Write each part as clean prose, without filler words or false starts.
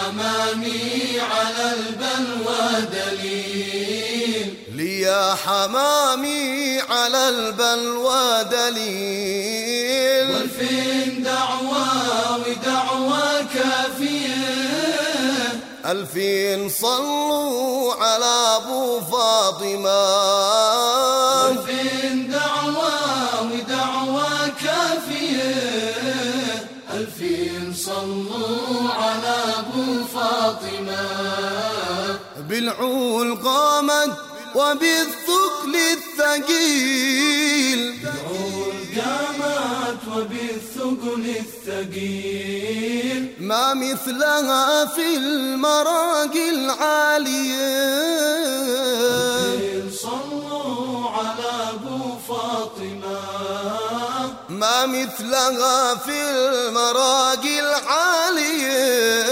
حمامي على البلوى دليل، ليا حمامي على البلوى دليل، والفين دعوى ودعوى كافية، ألفين صلوا على أبو فاطمة، والفين دعوى ودعوى كافية، ألفين صلوا على أبو فاطمة. بالعول قامت وبالثقل الثقيل، بالعول قامت وبالثقل الثقيل، ما مثلها في المراقي العالية، صلوا على أبو فاطمة، ما مثلها في المراقي العالية،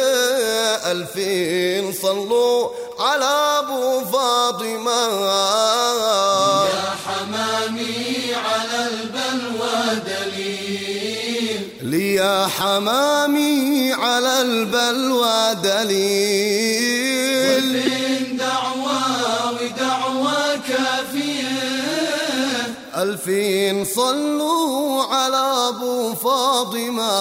ألفين صلوا على أبو فاطمة. يا حمامي على البلوى دليل، ليا حمامي على البلوى دليل، والفين دعوى ودعوى كافية، ألفين صلوا على أبو فاطمة،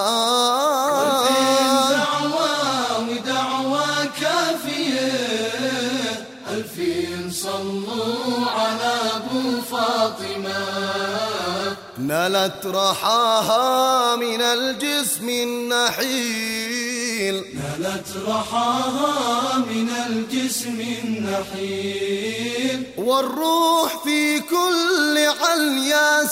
والفين دعوى ودعوى كافية، ألفين صلوا على أبو فاطمة. نالت رحاها من الجسم النحيل، نالت رحاها من الجسم النحيل، والروح في كل عليا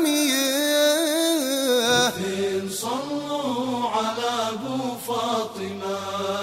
سامية، صلوا على أبو فاطمة،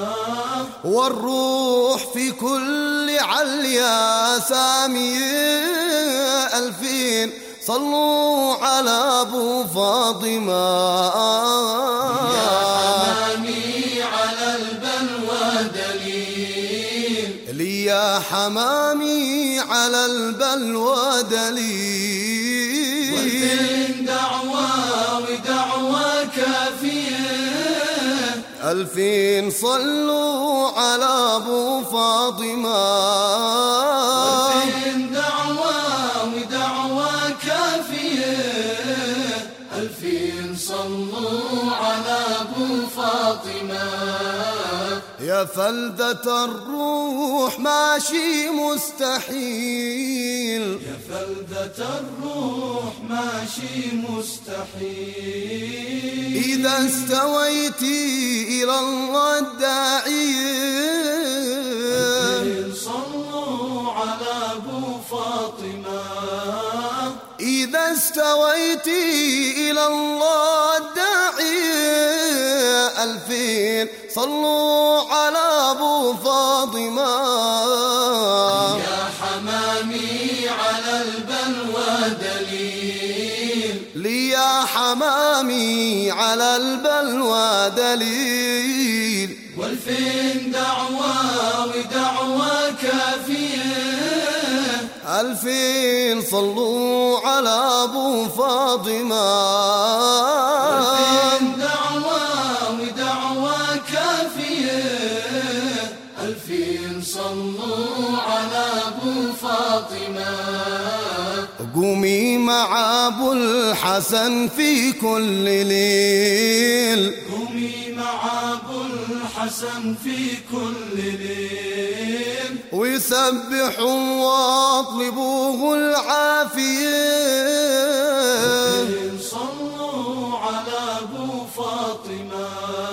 والروح في كل عليا سامية، ألفين صلوا على أبو فاطمة. يا حمامي على البلوى دليل، ليا حمامي على البلوى دليل، والفين دعوى ودعوى كافية، ألفين صلوا على أبو فاطمة، والفين دعوى ودعوى كافية، ألفين صلوا على أبو فاطمة. يا فلذة الروح ماشي مستحيل، يا فلذة الروح ماشي مستحيل، إذا استويتي إلى الله الداعية، صلوا على أبو فاطمة، إذا استويتي إلى الله الداعية، ألفين صلوا على أبو فاطمة. يا حمامي على البلوى دليل، ليا حمامي على البلوى دليل، والفين دعوى ودعوى كافية، ألفين صلوا على أبو فاطمة، والفين دعوى ودعوى كافية، ألفين صلوا على أبو فاطمة. قومي مع أبو الحسن في كل ليل، قومي مع أبو الحسن في كل ليل، ويسبحوا واطلبوه العافية، صلوا على أبو فاطمة،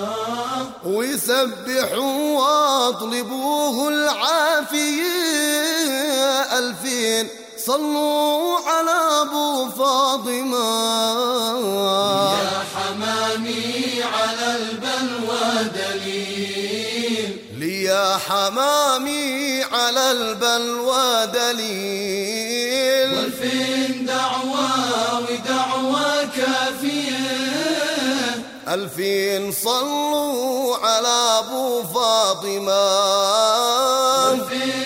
ويسبحوا واطلبوه العافية، ألفين صلوا على أبو فاطمة. يا حمامي على البلوى دليل، ليا حمامي على البلوى دليل، والفين دعوى ودعوى كافية، ألفين صلوا على أبو فاطمة، والفين